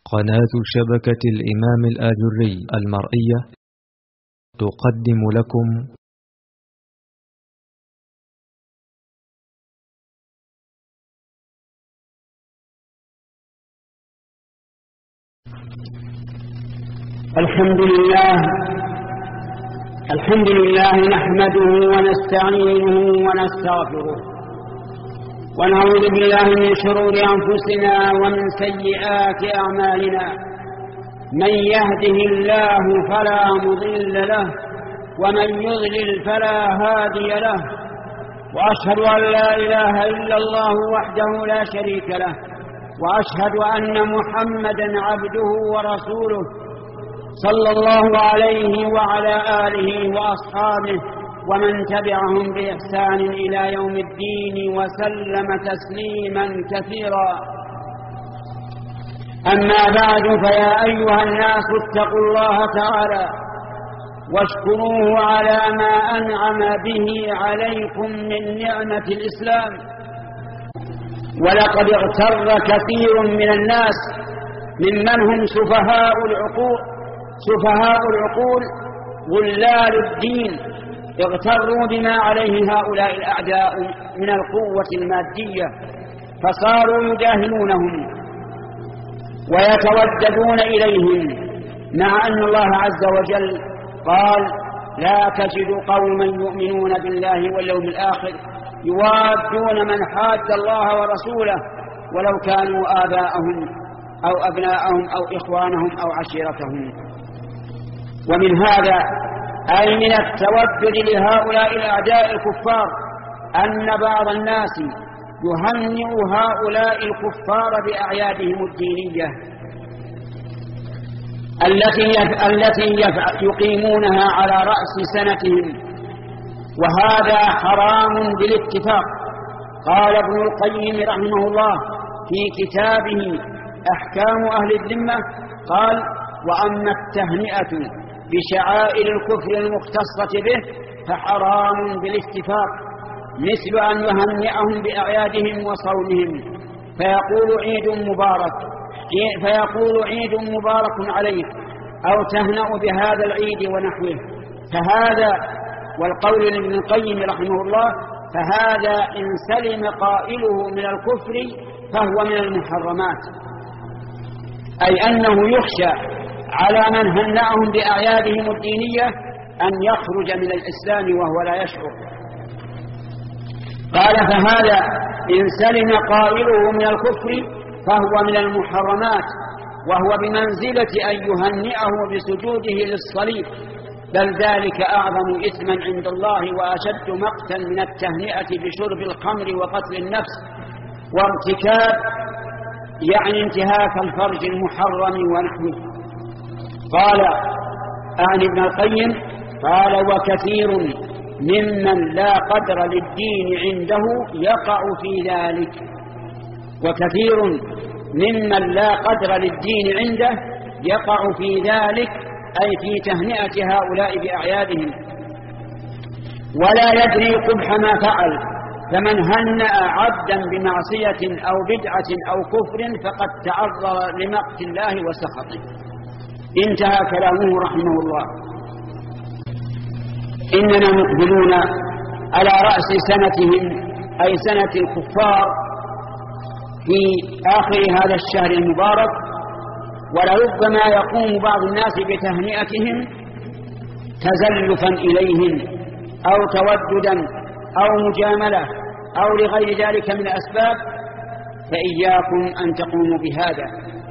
قناة شبكة الإمام الآجري المرئية تقدم لكم الحمد لله نحمده ونستعينه ونستغفره ونعوذ بالله من شرور أنفسنا ومن سيئات أعمالنا. من يهده الله فلا مضل له ومن يضلل فلا هادي له، وأشهد أن لا إله إلا الله وحده لا شريك له، وأشهد أن محمدا عبده ورسوله صلى الله عليه وعلى آله وأصحابه ومن تبعهم بإحسان إلى يوم الدين وسلم تسليما كثيرا. أما بعد، فيا أيها الناس اتقوا الله تعالى واشكروه على ما أنعم به عليكم من نعمة الإسلام. ولقد اغتر كثير من الناس ممن هم سفهاء العقول غلال الدين، اغتروا بما عليه هؤلاء الأعداء من القوة المادية، فصاروا يداهنونهم ويتوددون إليهم، مع أن الله عز وجل قال: لا تجد قوما يؤمنون بالله واليوم الآخر يوادون من حاد الله ورسوله ولو كانوا آباءهم أو أبناءهم أو إخوانهم أو عشيرتهم. ومن هذا أي من التودد لهؤلاء الأعداء الكفار أن بعض الناس يهنئ هؤلاء الكفار بأعيادهم الدينية التي يقيمونها على رأس سنتهم، وهذا حرام بالاتفاق. قال ابن القيم رحمه الله في كتابه أحكام أهل الذمة، قال: وأما التهنئة بشعائر الكفر المختصة به فحرام بالاتفاق، مثل أن يهنئهم بأعيادهم وصومهم فيقول عيد مبارك عليك، أو تهنأ بهذا العيد ونحوه. فهذا، والقول لابن القيم رحمه الله، فهذا إن سلم قائله من الكفر فهو من المحرمات، أي أنه يخشى على من هنأهم بأعيادهم الدينية أن يخرج من الإسلام وهو لا يشعر. قال: فهذا إن سلم قائله من الكفر فهو من المحرمات، وهو بمنزلة أن يهنئه بسجوده للصليب، بل ذلك أعظم إثما عند الله وأشد مقتا من التهنئة بشرب الخمر وقتل النفس وارتكاب انتهاك الفرج المحرم ونحوه. قال ابن القيم: قال: وكثير ممن لا قدر للدين عنده يقع في ذلك. وكثير ممن لا قدر للدين عنده يقع في ذلك، أي في تهنئة هؤلاء بأعيادهم، ولا يدري قبح ما فعل. فمن هنأ عبدا بمعصية أو بدعة أو كفر فقد تعرض لمقت الله وسخطه. انتهى كلامه رحمه الله. إننا مقبلون على رأس سنتهم، أي سنة الكفار، في آخر هذا الشهر المبارك، ولربما يقوم بعض الناس بتهنئتهم تزلفا إليهم أو توددا أو مجاملة أو لغير ذلك من الأسباب، فإياكم أن تقوموا بهذا.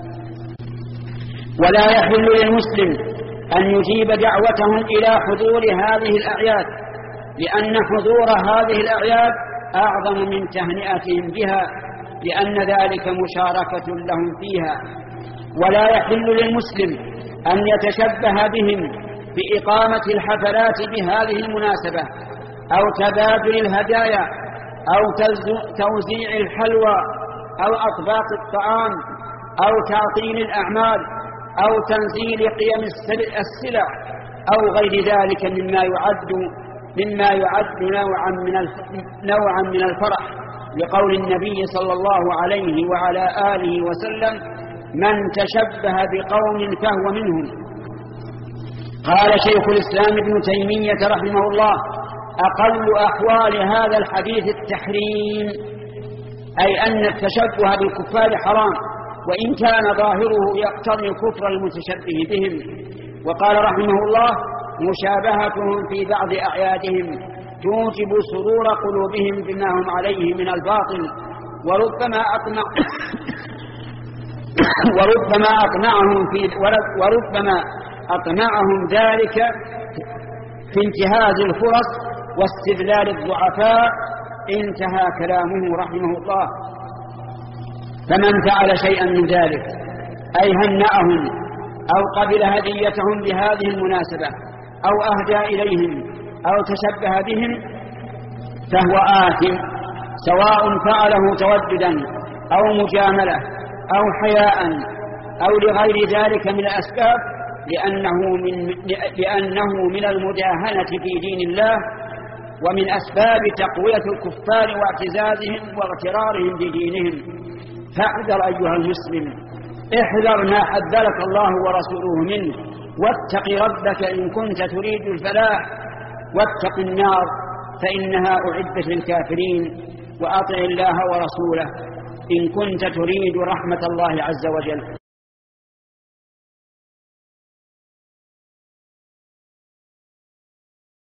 ولا يحل للمسلم أن يجيب دعوتهم إلى حضور هذه الأعياد، لأن حضور هذه الأعياد أعظم من تهنئتهم بها، لأن ذلك مشاركة لهم فيها. ولا يحل للمسلم أن يتشبه بهم بإقامة الحفلات بهذه المناسبة، أو تبادل الهدايا، أو توزيع الحلوى، أو أطباق الطعام، أو تعطيل الأعمال، أو تنزيل قيم السلع، أو غير ذلك مما يعد نوعا من الفرح، لقول النبي صلى الله عليه وعلى آله وسلم: من تشبه بقوم فهو منهم. قال شيخ الإسلام ابن تيمية رحمه الله: أقل أحوال هذا الحديث التحريم، أي أن التشبه بالكفار حرام، وإن كان ظاهره يقتضي كفر المتشبه بهم. وقال رحمه الله: مشابهتهم في بعض أعيادهم توجب سرور قلوبهم بما هم عليه من الباطل، وربما أقنعهم ذلك في انتهاز الفرص واستذلال الضعفاء. انتهى كلامه رحمه الله. فمن فعل شيئا من ذلك، أي هنأهم أو قبل هديتهم بهذه المناسبة أو أهدى إليهم أو تشبه بهم، فهو آثم، سواء فعله توددا أو مجاملة أو حياء أو لغير ذلك من الأسباب، لأنه من المداهنة في دين الله، ومن أسباب تقوية الكفار واعتزازهم واغترارهم بدينهم. فاحذر أيها المسلم، احذر ما حذرك الله ورسوله منه، واتق ربك إن كنت تريد الفلاح، واتق النار فإنها أعدت للكافرين، وأطع الله ورسوله إن كنت تريد رحمة الله عز وجل.